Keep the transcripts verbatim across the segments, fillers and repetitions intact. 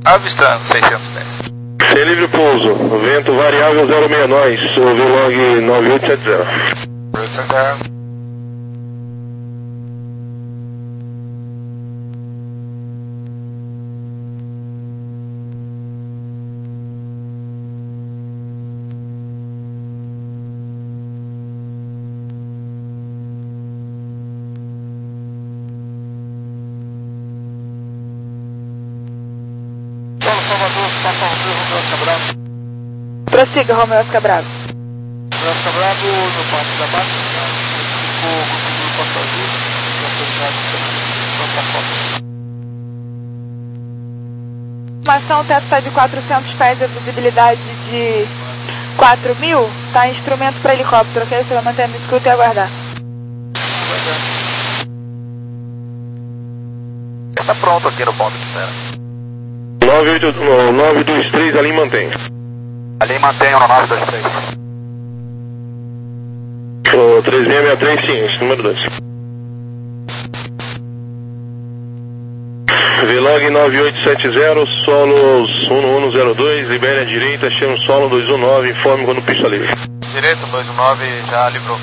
Avistando seiscentos e dez. Sem livre pouso, vento variável zero seis nós, o V-Log nove oito sete zero. nove oito sete zero. Prossiga, Romeu Oscar Bravo. Romeu Oscar Bravo, no passo da base, ficou com o Porto Azul, Informação, o teto está de quatrocentos pés, a visibilidade de quatro mil, tá instrumento para helicóptero, ok? Você vai manter a escuta e aguardar. Está pronto aqui no ponto de espera. nove dois três, ali mantém. Ali mantém o nove dois três. O três seis seis três, sim, esse número dois. V-Log nove oito sete zero, solos um um zero dois, libere à direita, chama solo dois um nove, informe quando pista livre. Direito, dois um nove, já livrou.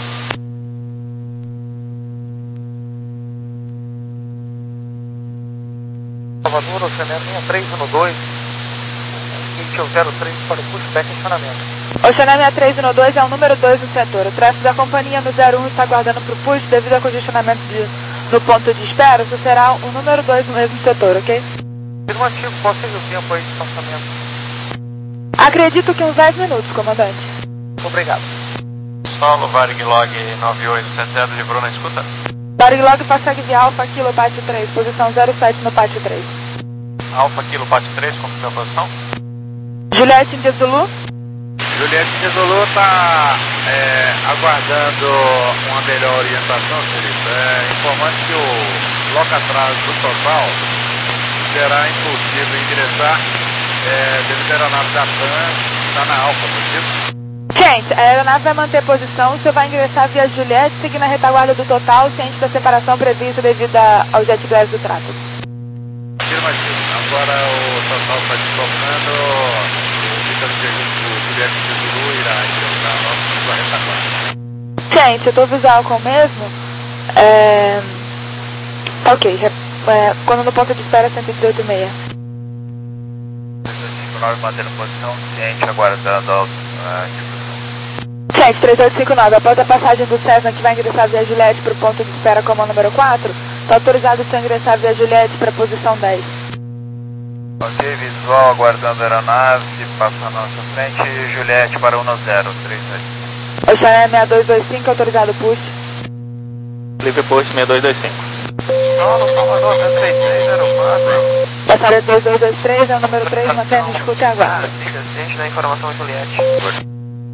Salvador, Oceano seis três um dois. zero três para o pushback estacionamento. Oceano seis três um dois é o número dois do setor. O tráfego da companhia no zero um está aguardando para o push devido ao congestionamento de, no ponto de espera. Isso será o número dois no mesmo setor, ok? Afirmativo, qual seja o tempo aí de estacionamento? Acredito que uns dez minutos, comandante. Obrigado. Solo, Varig Log nove oito sete zero, livrou na escuta? Varig Log Passag via Alfa Kilo Pátio três, posição zero sete no Pátio três. Alfa Kilo Pátio três, confirma a posição? Juliette India Zulu. Juliette India Zulu está é, aguardando uma melhor orientação, senhorita. É, informando que o loco atrás do total será impossível ingressar é, devido à aeronave da TAM, está na Alfa, possível? Gente, a aeronave vai manter posição, você vai ingressar via Juliette, seguindo a retaguarda do total, ciente da separação prevista devido ao jet glass do tráfego. Afirmativo. Agora o total está deslocando, o líder do Juliette de Zulu irá ingressar a sua retaguarda. Gente, eu estou visual com o mesmo. É... Ok, é, quando no ponto de espera cento e dezoito e meio. três oito cinco nove mantendo posição, ciente aguardando a uh, Gente, três oito cinco nove, após a passagem do Cessna que vai ingressar via Juliette para o ponto de espera como número quatro, está autorizado o senhor ingressar via Juliette para a posição dez. Ok, visual, aguardando a aeronave, passa à nossa frente, Juliette para um zero três oito. Oceano seis dois dois cinco, autorizado push. Livre push seis dois dois cinco. Solo, Salvador, três três zero quatro. Passaria dois dois dois três, é o número três, mantendo escuta e aguarda. Fica ciente da informação, Juliette.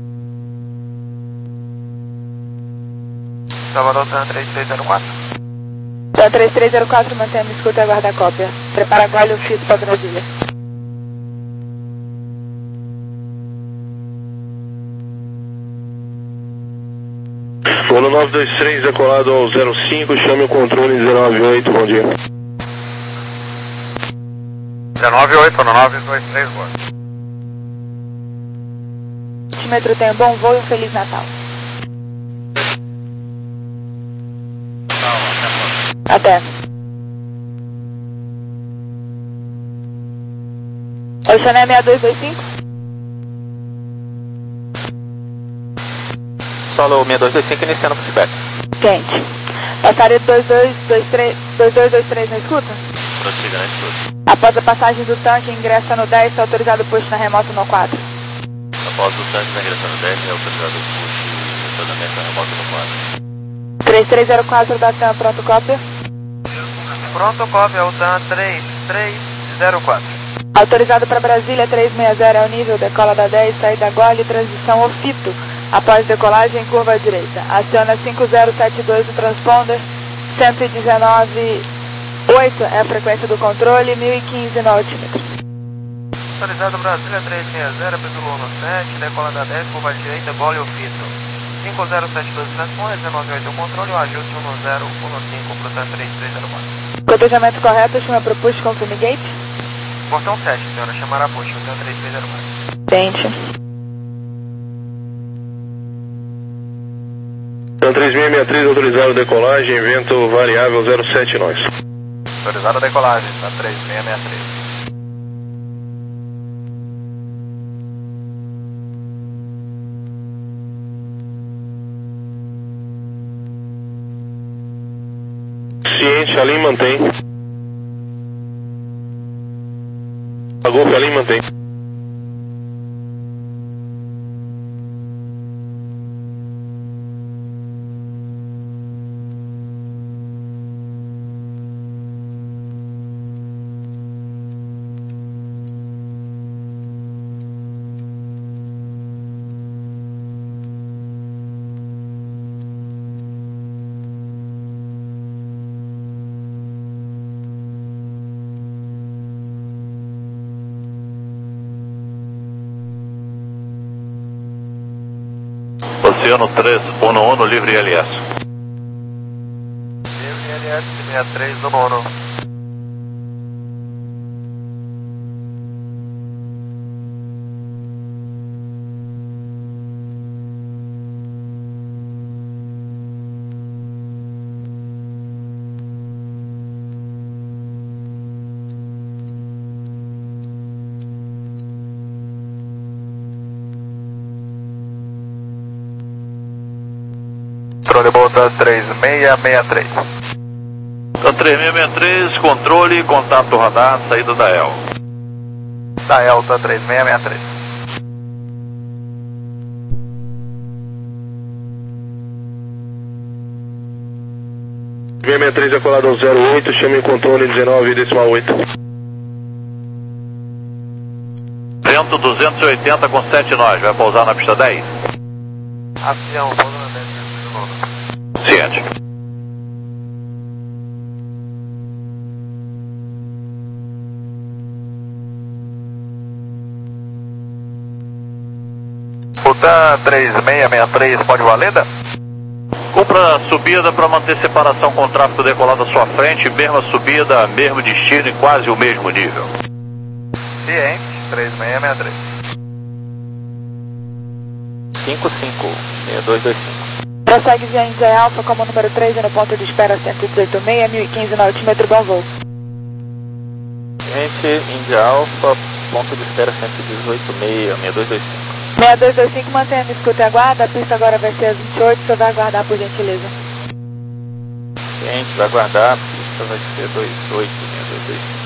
Salvador, três três zero quatro. Então, três três zero quatro, mantendo escuta e aguarda a cópia. Prepara agora o fito para Brasília. Voo nove dois três é colado ao zero cinco, chame o controle dezenove oito, bom dia. dezenove oito, nove dois três, boa. Metro tem um bom voo e um Feliz Natal. Até. Oceano seis dois dois cinco. Solo seis dois dois cinco iniciando o pushback. Gente, passaria dois dois dois três, dois dois dois três na escuta? Prossiga na escuta. Após a passagem do tanque, ingressa no dez, está autorizado o push na remota no quatro. Após o tanque na ingressão no dez, é autorizado o push e estacionamento na remota no quatro. três três zero quatro da TAM, pronto, cópia. Pronto, cópia, o TAM três três zero quatro. Autorizado para Brasília, três seis zero é o nível, decola da dez, saída gole, transição ofito. Após decolagem, curva à direita. Aciona cinco zero sete dois do transponder, cento e dezenove ponto oito é a frequência do controle, mil e quinze no altímetro. Autorizado Brasília, três seis zero, Pedro no sete, decola da dez, curva à direita, gole ofito. cinco zero sete dois do transponder, dezenove oito o controle, o ajuste um zero um cinco para o TAM três três zero quatro. Cotejamento correto, chama para o push, confirme gate. Portão sete, senhora, chamará a posta, hotel três seis zero quatro. Tente. Então três seis seis três, autorizado decolagem, vento variável zero sete nós. Autorizado a decolagem, tá três seis seis três. Ciente, ali mantém. A Golf ali mantém. Oceano três um um, livre L S. Livre L S sessenta e três um um. Controle volta três seis seis três. Então três seis seis três, controle, contato radar, saída da E L. Da Elta três seis seis três. seis seis três é colado ao zero oito, chame o controle dezenove decimal oito. Vento duzentos e oitenta com sete nós, vai pousar na pista dez. Avião, pousa na dez. Ciente. Putan três seis seis três, pode valenda? Cumpra a subida para manter separação com o tráfego decolado à sua frente, mesma subida, mesmo destino e quase o mesmo nível. Ciente, três seis seis três. cinco cinco, seis dois dois cinco. Prossegue via Índia Alfa como número três no ponto de espera cento e dezoito seis, mil e quinze no altímetro, bom voo. Gente, Índia Alfa, ponto de espera cento e dezoito seis, seis dois dois cinco. seis dois dois cinco, mantenha a escuta e aguarda, a pista agora vai ser às vinte e oito, você vai aguardar por gentileza. Gente, vai aguardar, a pista vai ser dois oito, seis dois dois cinco.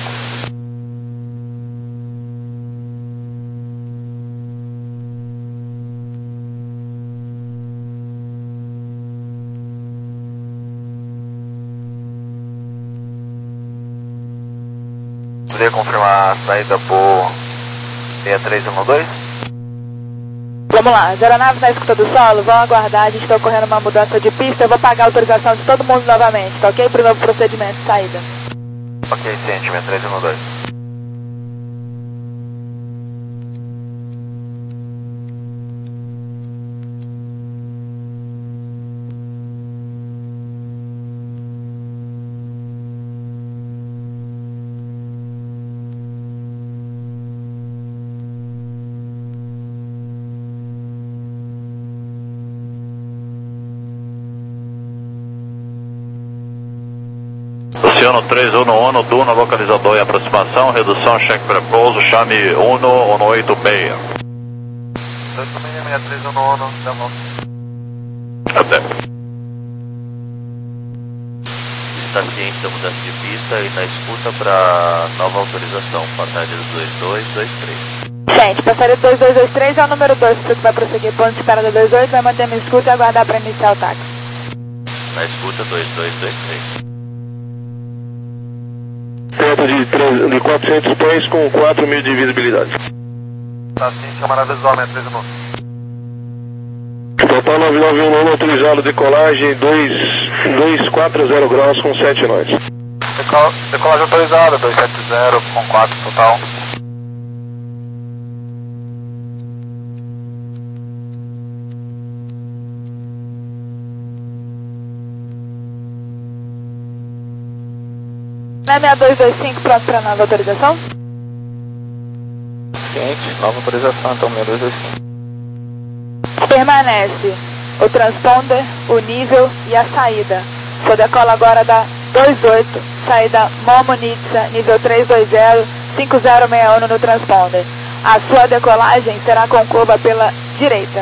Poderia confirmar a saída por seis três um dois? Vamos lá, as aeronaves na escuta do solo vão aguardar, a gente está ocorrendo uma mudança de pista, eu vou pagar a autorização de todo mundo novamente, tá ok? Para o novo procedimento de saída. Ok, ciente, seis três um dois. Oceano três um um, Duna, localizador em aproximação, redução, cheque pré-pouso, chame um um oito seis. dois seis seis três um um, tá bom. Até. Está ciente da mudança de pista e na escuta para nova autorização, passagem dois dois dois três. Gente, passaria dois dois dois três é o número dois, você que vai prosseguir ponto de espera da dois oito, vai manter a escuta e aguardar para iniciar o táxi. Na escuta dois dois dois três. Ponto de, de quatrocentos pés com quatro mil de visibilidade. Tá sim, camarada visual, seis três um. Total nove nove um um, autorizado decolagem dois quatro zero graus com sete nós. Decola, decolagem autorizada, dois sete zero com quatro total. Na seis dois dois cinco, pronto para nova autorização? Ciente, nova autorização, então seis dois dois cinco. Permanece o transponder, o nível e a saída. Sua decola agora da dois oito, saída Momo Nitsa, nível três dois zero, cinco zero seis um no transponder. A sua decolagem será com curva pela direita.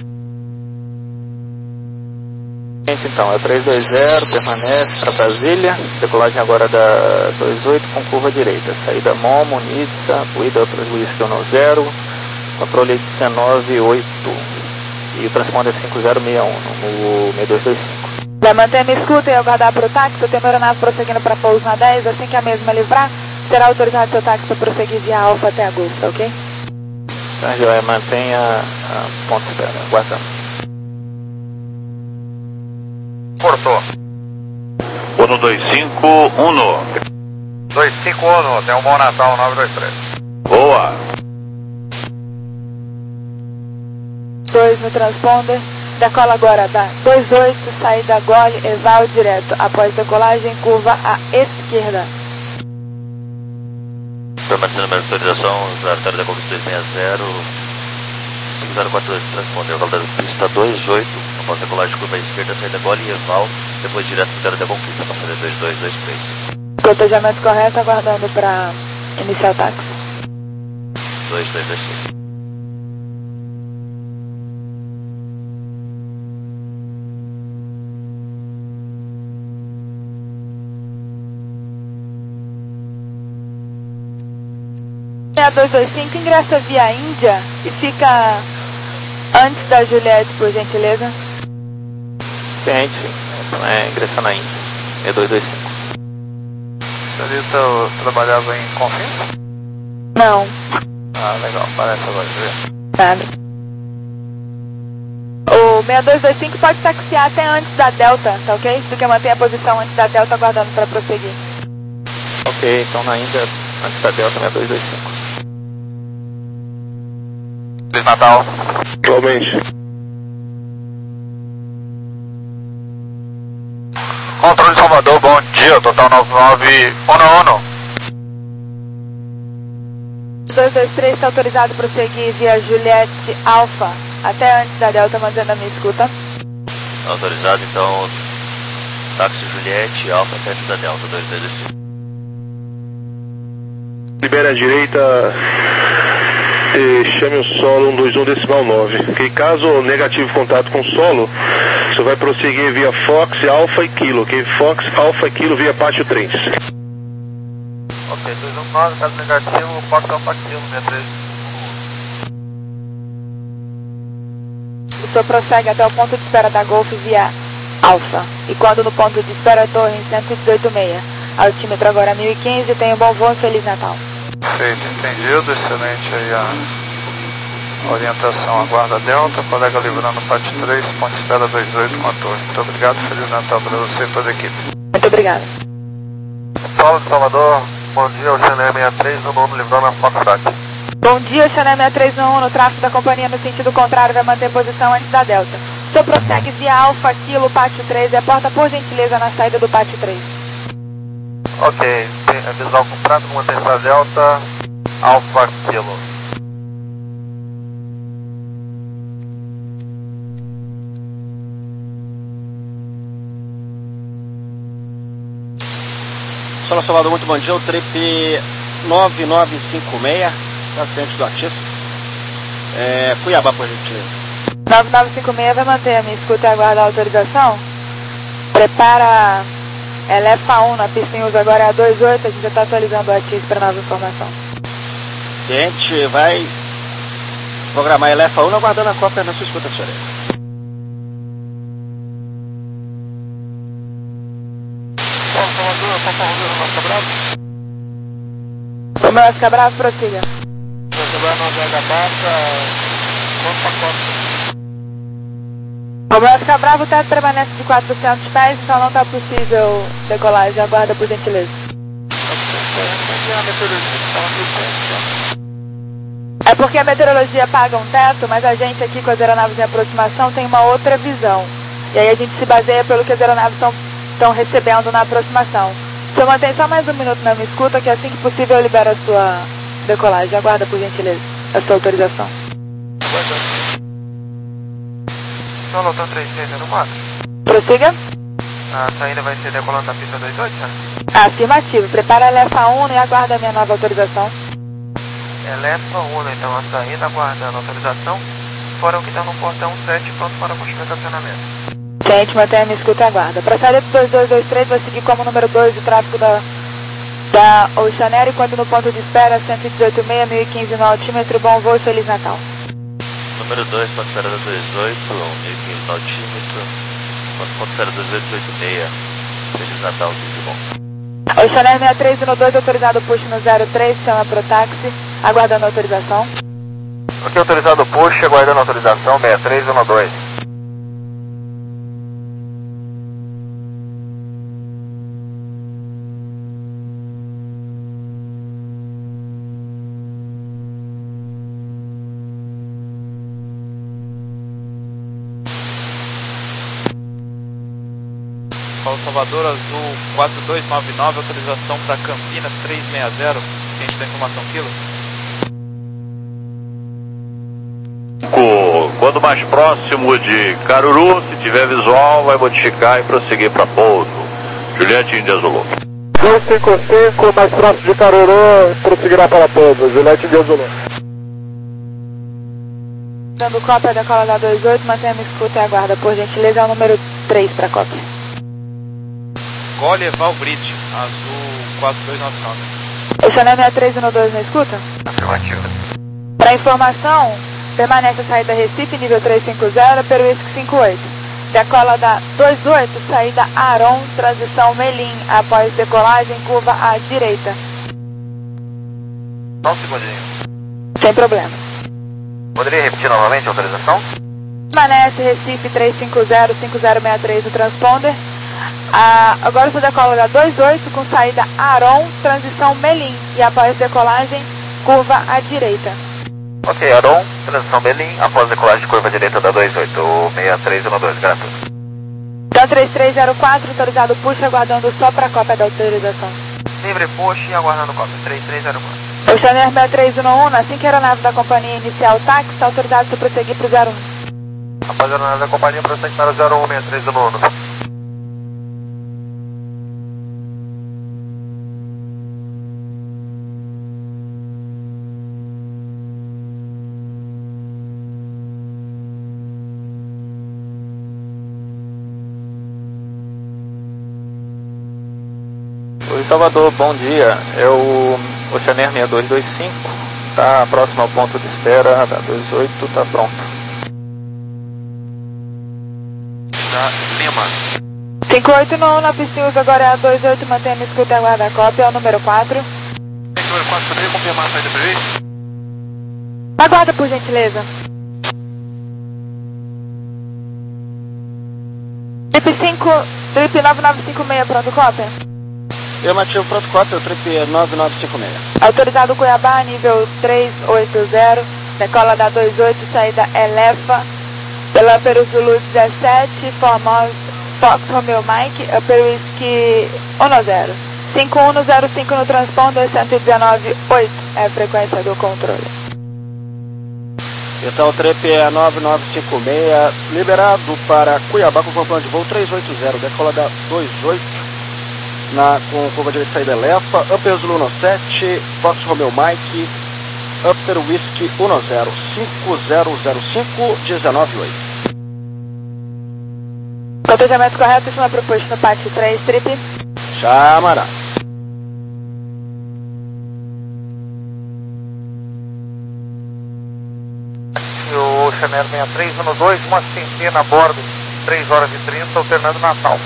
Então, é três dois zero, permanece para Brasília, decolagem agora da dois oito com curva direita, saída Momo, Nitsa, Uida para Whisky um zero, controle dezenove oito e o transponder cinco zero seis um no seis dois dois cinco. Vai manter a minha escuta e aguardar para o táxi. Eu tenho uma aeronave prosseguindo para pouso na dez, assim que a mesma livrar, será autorizado seu táxi para prosseguir via Alfa até a Golf, ok? Então, já mantenha a ponto de espera, aguardando. Portou. Uno dois cinco, Uno. dois cinco um, tem um bom Natal nove dois três. Boa. dois no transponder. Decola agora da dois oito, saída Gole, Eval direto. Após decolagem, curva à esquerda. Permanecendo na autorização, Zartário da Golf dois seis zero, cinco zero quatro dois, transpondeu ao da pista dois oito, após decolagem, curva à esquerda, saída Gole e Eval, depois direto para o da conquista, passando dois dois dois três. Protejamento correto, aguardando para iniciar o táxi. dois dois dois três. dois dois cinco ingressa via Índia e fica antes da Juliette, por gentileza. Ciente, então é ingressar na Índia, seis dois dois cinco. Senhorita trabalhava em Confins? Não. Ah, legal, parece agora, Nada. O seis dois dois cinco pode taxiar até antes da Delta, tá ok? Do que manter a posição antes da Delta, aguardando para prosseguir. Ok, então na Índia, antes da Delta, seis dois dois cinco. Feliz Natal. Igualmente. Controle de Salvador, bom dia, total nove nove um um. dois dois três está autorizado a prosseguir via Juliette Alpha até antes da Delta, mantendo a minha escuta. Autorizado, então, táxi Juliette, Alfa até antes da Delta, dois dois dois cinco. Libere a direita e chame o solo um dois um decimal nove. Ok, caso negativo contato com o solo, você vai prosseguir via Fox, Alpha e Kilo. Ok, Fox, Alpha e Kilo via Pátio três. Ok, dois um nove, caso negativo, Fox, Alpha, Kilo, seis três. O senhor prossegue até o ponto de espera da Golf via Alpha. E quando no ponto de espera, torre em cento e dezoito vírgula seis. Altímetro agora mil e quinze, tenha um bom voo e Feliz Natal. Perfeito, entendido, excelente aí a orientação, aguarda Delta, colega livrando Pátio três, ponto de espera dois oito com a torre. Muito obrigado, Feliz Natal para você e toda a equipe. Muito obrigado. Paulo de Salvador, bom dia, o Xané sessenta e três, no nono livrando a Foxtrot. Bom dia, Xané sessenta e três um um, no tráfego da companhia no sentido contrário, vai manter posição antes da Delta. O senhor prossegue via Alpha, Kilo, Pátio três, e aporta por gentileza na saída do Pátio três. Ok, visual comprado, mantém-se a Delta, Alpha, Kilo. Solo Salvador, muito bom dia, o trip nove nove cinco seis, na frente do ativo. É, Cuiabá, por gentileza. nove nove cinco seis vai manter a minha escuta e aguardar a autorização. Prepara Elefa um na pista em uso agora é a dois oito, a gente já está atualizando o ativo para nova informação. A gente vai programar Elefa um aguardando a cópia na sua escuta, senhora. O meu Oscar Bravo, prossiga. O meu Oscar Bravo, o teto permanece de quatrocentos pés, então não está possível decolagem. Aguarda por gentileza. É porque a meteorologia paga um teto, mas a gente aqui com as aeronaves em aproximação tem uma outra visão. E aí a gente se baseia pelo que as aeronaves estão recebendo na aproximação. O senhor mantém só mais um minuto na minha escuta, que assim que possível eu libero a sua decolagem. Aguarda por gentileza. a sua autorização. Solo Hotel três seis zero quatro. Prossiga. A saída vai ser decolando da pista dois oito, né? Afirmativo. Prepara a Elefa um e aguarda a minha nova autorização. Elefa um, então a saída aguardando a autorização. Fora o que está no portão sete, pronto para continuar o estacionamento. Gente, mantenha minha escuta e aguarda. Para a saída do dois dois dois três vai seguir como número dois o tráfego da, da Ocean Air, enquanto no ponto de espera cento e dezoito e meio, mil e quinze no altímetro. Bom voo e Feliz Natal. Número dois, ponto zero dois oito, mil e quinze no altímetro. Ponto zero dois oito oito seis, Feliz Natal, tudo bom. Ocean Air sessenta e três um dois, autorizado push no zero três, chama pro táxi, aguardando a autorização. Ok, autorizado push, aguardando a autorização, sessenta e três um dois. Paulo Salvador, Azul quatro dois nove nove, autorização para Campinas três seis zero, ciente da informação quilo. Quando mais próximo de Caruru, se tiver visual, vai modificar e prosseguir para pouso. Juliette India Zulu. dois cinco cinco, mais próximo de Caruru, prosseguirá para pouso. Juliette India Zulu. Dando cópia da cola da dois oito, mantenha minha escuta e aguarda. Por gentileza, é o número três para cópia. Gole Eval Brit, Azul quatro dois nove nove. Ocean Air sessenta e três um dois na escuta? Afirmativo. Para informação, permanece a saída Recife, nível trezentos e cinquenta, Peruísque cinquenta e oito. Decola da dois oito, saída Aron, transição Melim, após decolagem, curva à direita. Só um segundinho. Sem problema. Poderia repetir novamente a autorização? Permanece Recife trezentos e cinquenta, cinco zero seis três no transponder. Ah, agora você decola da dois oito com saída Aron, transição Melim, e após decolagem, curva à direita. Ok, Aron, transição Melim, após decolagem curva direita da dois oito, sessenta e três um dois, gratuito. Então três três zero quatro, autorizado push, aguardando só para a cópia da autorização. Livre push e aguardando cópia, três três zero quatro. Ocean Air sessenta e três um um, assim que a aeronave da companhia iniciar o táxi, está autorizado para prosseguir para o zero um. Após a aeronave da companhia, prossegue para o zero um, sessenta e três um um. Oi, Salvador, bom dia. É o Ocean Air sessenta e dois vinte e cinco, está próximo ao ponto de espera da dois oito, está pronto. Da Lima. cinco oito um na pista uso, agora é a dois oito, mantenha a escuta e aguarda a cópia, é o número quatro. Número quatro, poderia confirmar a saída prevista? Aguarda, por gentileza. Trip cinco, Trip nove nove cinco seis, pronto, cópia? Afirmativo, pronto, cópia, o Trip nove nove cinco seis. Autorizado Cuiabá, nível trezentos e oitenta, decola da dois oito, saída Elefa, pela Peru Zulu dezessete, Formosa, Fox Romeo Mike, Peruísque um zero. cinco um zero cinco no transponder, cento e dezenove oito é a frequência do controle. Então o Trip é nove nove cinco seis, liberado para Cuiabá com comando de voo trezentos e oitenta, decola da dois oito. Na, com curva direita saída Elefa, Upper Zulu sete, Fox Romeo Mike, Upper Whisky um zero, cinco zero zero cinco, dezenove oito. Cotejamento correto, última proposta no pátio três, Trip. Chamará. O Ocean Air sessenta e três um dois, uma centena a bordo, três horas e trinta, alternando Natal.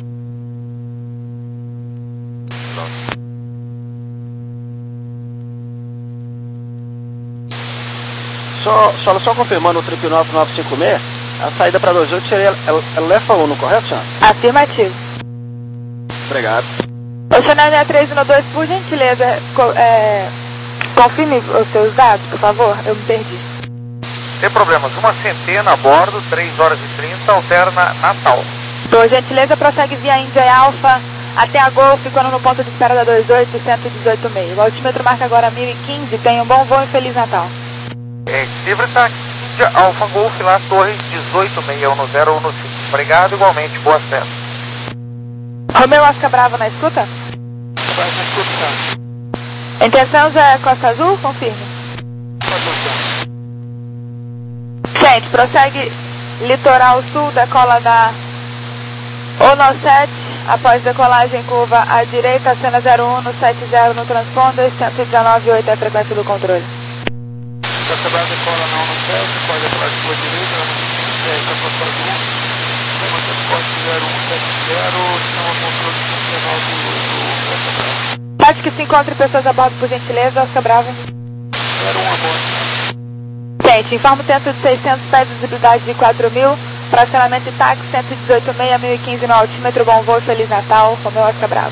Só, só, só confirmando o Trip nove nove cinco seis, a saída para dois oito seria Elefa um, correto, senhor? Afirmativo. Obrigado. Ocean Air sessenta e três um dois, por gentileza, co é, confirme os seus dados, por favor, eu me perdi. Sem problemas, uma centena a bordo, três horas e trinta, alterna Natal. Por gentileza, prossegue via Índia Alpha até a Golf, quando no ponto de espera da dois oito, cento e dezoito e meio. O altímetro marca agora mil e quinze, tenha um bom voo e Feliz Natal. É, Silver Taxi, Alfa Golf lá, torre dezoito seis um zero um cinco. Obrigado, igualmente, boa festa. Romeu Oscar Bravo na escuta? Bravo na escuta. Intenção é Costa Azul? Confirme. Gente, prossegue litoral sul, decola da Ono sete, após decolagem curva à direita, acena zero um no sete zero no transponder, cento e dezenove vírgula oito é a frequência do controle. Costa Brava decola na Ono sete, após decolagem curva à direita, é, Costa Azul, transporte zero um sete zero, chama controle cento e dezenove vírgula oito Costa Brava. Pode que se encontre pessoas a bordo, por gentileza, Oscar Bravo. zero um a bordo. Gente, informa o centro de seiscentos pés, visibilidade de quatro mil, fracionamento de táxi cento e dezoito vírgula seis, mil e quinze no altímetro, bom voo, Feliz Natal, Romeu Oscar Bravo.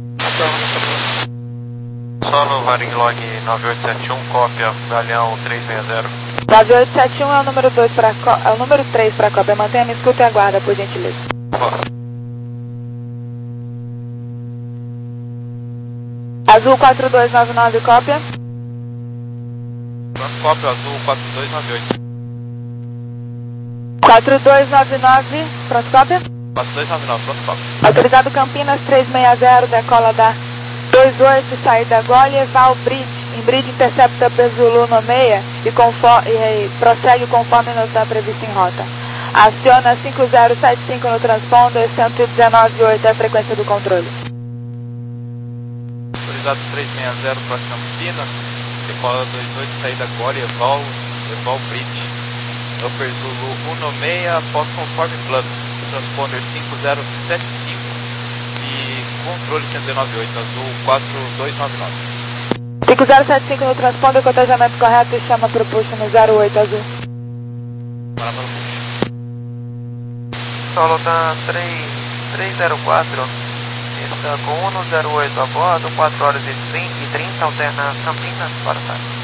Solo Varig Log nove oito sete um, cópia, Galeão três seis zero. nove oito sete um é o número dois para é o número três para a cópia, mantenha-me, escuta e aguarda, por gentileza. Azul quatro dois nove nove, cópia. Pronto, cópia, Azul quatro dois nove oito. quatro dois nove nove, pronto, cópia. quatro dois nove nove, pronto, cópia. Autorizado Campinas três seis zero, decola da dois oito, saída Gole, Eval Bridge, em Bridge intercepta Zulu no meia e, conforme, e, e prossegue conforme não está previsto em rota. Aciona cinco zero sete cinco no transponder, cento e dezenove vírgula oito é a frequência do controle. Autorizado três seis zero para Campinas, decola dois oito, saída Gole, Eval, Eval Bridge. Upper Zulu um no seis, após conforme plano, transponder cinco zero sete cinco e controle cento e dezenove vírgula oito, Azul quatro dois nove nove. cinco zero sete cinco no transponder, cotejamento correto e chama pro push no zero oito, Azul. Para para o push. Solo tá três zero quatro, está com um no zero oito a bordo, quatro horas e trinta, alterna Campinas para o táxi.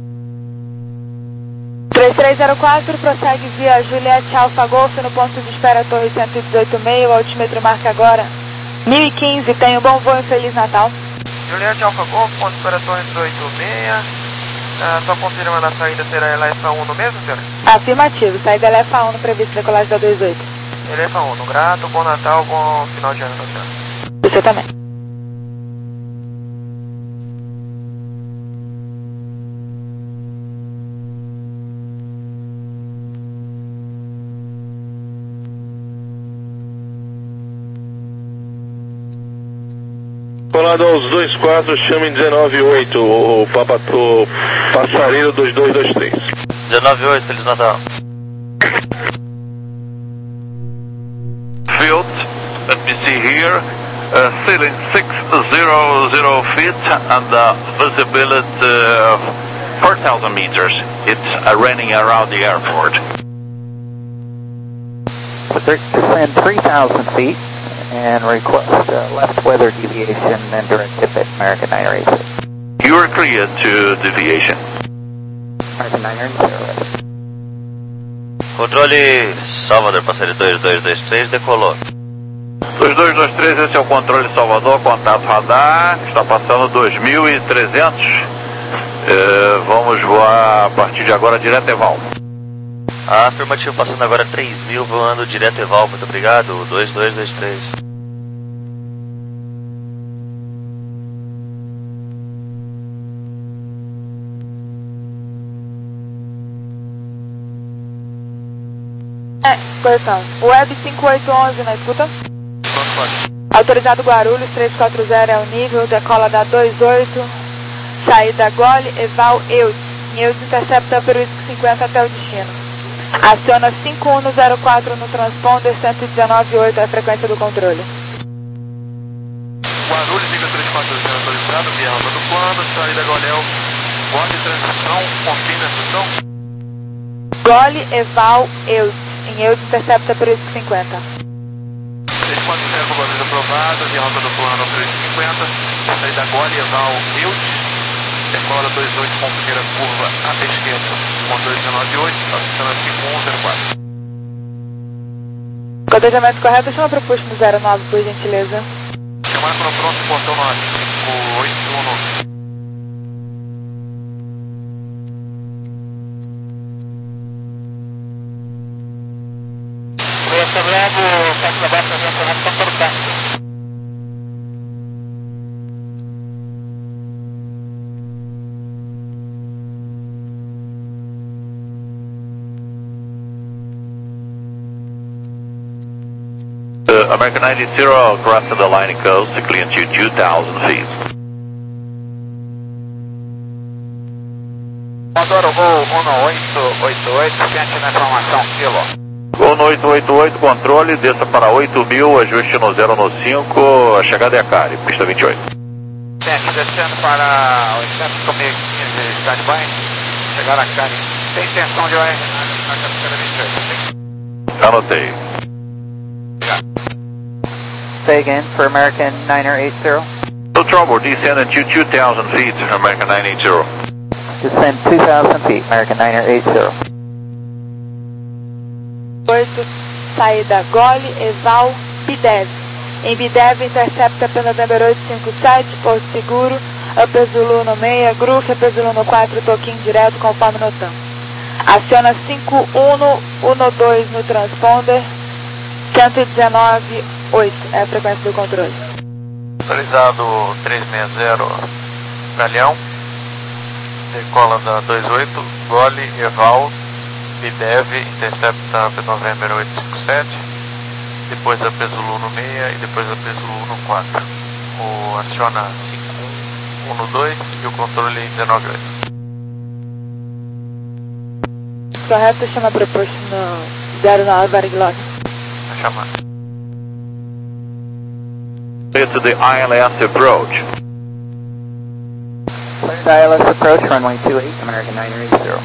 três três zero quatro, prossegue via Juliette Alfa Golf no ponto de espera Torre cento e dezoito vírgula seis, o altímetro marca agora mil e quinze, tenha um bom voo e Feliz Natal. Juliette Alfa Golf, ponto de espera Torre dezoito vírgula seis, ah, só confirmando a saída será L F A um no mesmo, senhor? Afirmativo, saída L F A um no previsto decolagem da dois oito. L F A um, no grato, bom Natal, bom final de ano, senhor. Você também. Colado aos dois quatro, chame dezenove oito, o, papa, o passareiro dois dois dois três. dezenove oito, Feliz Natal. Field, let me see here, uh, ceiling six hundred feet and uh, visibility uh, four thousand meters. It's uh, running around the airport. Descend three thousand feet and request uh, left weather deviation and direct tip at American nine eight six. You are clear to deviation. American nine eight six. Controle Salvador, passageiro dois dois dois três, decolou. dois dois dois três, esse é o controle Salvador, contato radar, está passando dois mil e trezentos. Uh, vamos voar a partir de agora direto Eval. Afirmativo, passando agora três mil, voando direto Eval, muito obrigado, dois dois dois três. É, correção. Web cinco oito um um na escuta. Autorizado Guarulhos três quatro zero é o nível, decola da dois oito, saída Gole, Eval, Eudes. Em Eudes intercepta pelo cinquenta até o destino. Aciona cinco um zero quatro no transponder, cento e dezenove vírgula oito é a frequência do controle. Guarulhos, liga três quatro zero, autorizado, via rota do plano, saída Goléu, bordo de transição, confirma a instrução. Gole, Eval, Eudes. Em Eudes intercepta pelo cinquenta. três quatro zero, Guarulhos aprovado, via rota do plano, três cinquenta, saída Gole, Eval, Eudes. Decola dois oito com primeira curva à esquerda, com dois dezenove oito, aciona cinco um zero quatro. Cotejamento correto, chama para o push no zero nove, por gentileza. Chamar para o pronto, portão norte, cinco oito um. Bravo, Fox abaixo, avião para o táxi. Uh, American ninety zero, cross to the line coast, clear to two thousand feet. Motor Gol um oito oito oito, sente na informação, kilo. um oito oito oito, controle, desça para oito mil, ajuste no zero no cinco, a chegada é a Cari, pista vinte e oito. Sente, descendo para oitocentos mil e quinze, standby, chegar a Cari. Tem intenção de O R na cabeceira vinte e oito. Anotei. Say again for American niner eight zero. No trouble, descending to two thousand feet, American nine eight zero. Descend two thousand feet, American niner eight zero. oito, saída Gole, Eval, Bidev. Em Bidev, intercepta pelo November oito cinco sete, Porto Seguro, Upper Zulu no seis, Groove, Upper Zulu no quatro, toquinho direto conforme notamos. Aciona cinco um um dois no transponder, cento e dezenove oito, é a frequência do controle. Autorizado trezentos e sessenta, Galeão, decola da dois oito, Gole, Eval, Bidev, intercepta P November oito cinco sete, depois a Zulu no seis e depois a Zulu no quatro. O aciona cinco um um dois e o controle dezenove oito. Correto, chama proposto no zero nove Variglog. Tá chamando. To the I L S approach. Clear the I L S approach, runway two eight, American niner eight zero.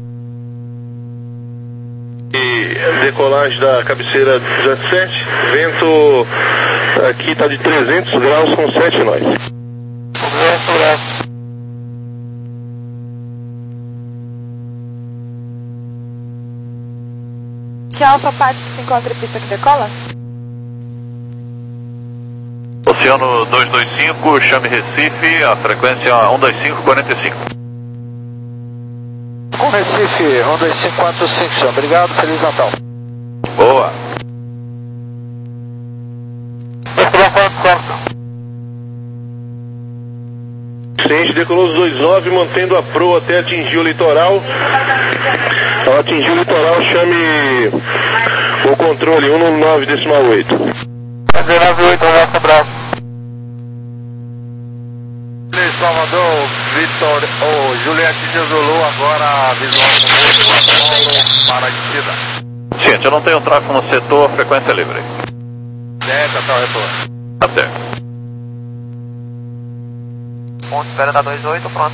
E decolagem da cabeceira duzentos e sete, vento aqui está de trezentos graus com sete nós. trezentos graus. Que Alfa Pato se encontra em pista que decola? Oceano dois dois cinco, chame Recife, a frequência um dois cinco quarenta e cinco. Com Recife, um dois cinco quatro cinco, senhor. Obrigado, Feliz Natal. Boa. Ciente decolou os dois nove, mantendo a proa até atingir o litoral. Ao atingir o litoral, chame o controle um nove decimal oito. dezenove oito, Alfa Bravo. Salvador, Vitor, oh, Juliette de Zulu, agora visual com São Paulo para a descida. Gente, eu não tenho tráfego no setor, frequência livre. Certo, até o retorno. Até. Ponto espera da dois oito, pronto.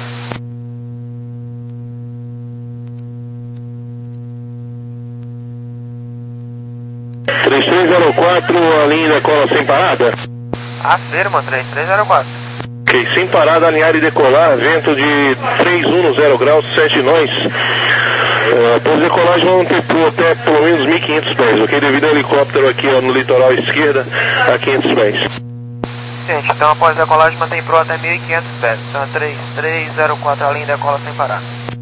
três três zero quatro, a linha decola sem parada. Afirma, três três zero quatro. Ok, sem parada, alinhar e decolar, vento de três um no zero graus, sete nós. Uh, Após decolagem vão ter proa até pelo menos mil e quinhentos pés, ok? Devido ao helicóptero aqui ó, no litoral esquerda, a quinhentos pés. Gente, então após decolagem mantém proa até mil e quinhentos pés. Então três três zero quatro, a linha decola sem parar.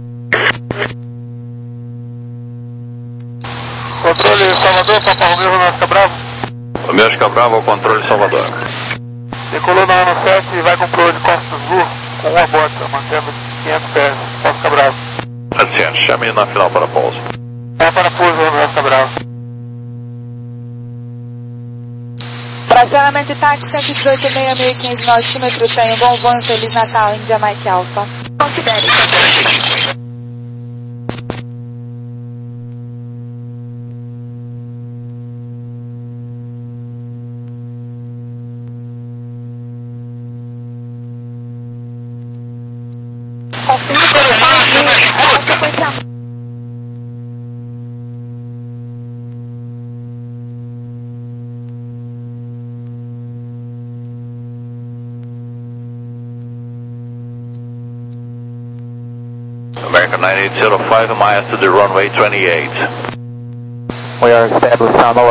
Controle Salvador, Papa Romeo, Romeo Bravo. Romeo Bravo, ao controle Salvador. Decolou na um sete e vai com proa de Costa Azul com uma bota, mantendo quinhentos pés, Costa Bravo. Assim, chame na final para pouso. É para pouso, Costa Bravo. Fracionamento táxi cento e dezoito vírgula seis mil e quinze altímetros, tenha um bom voo, Feliz Natal, Índia Mike Alpha. Considere. American nine eight zero five miles to the runway twenty-eight. We are established on the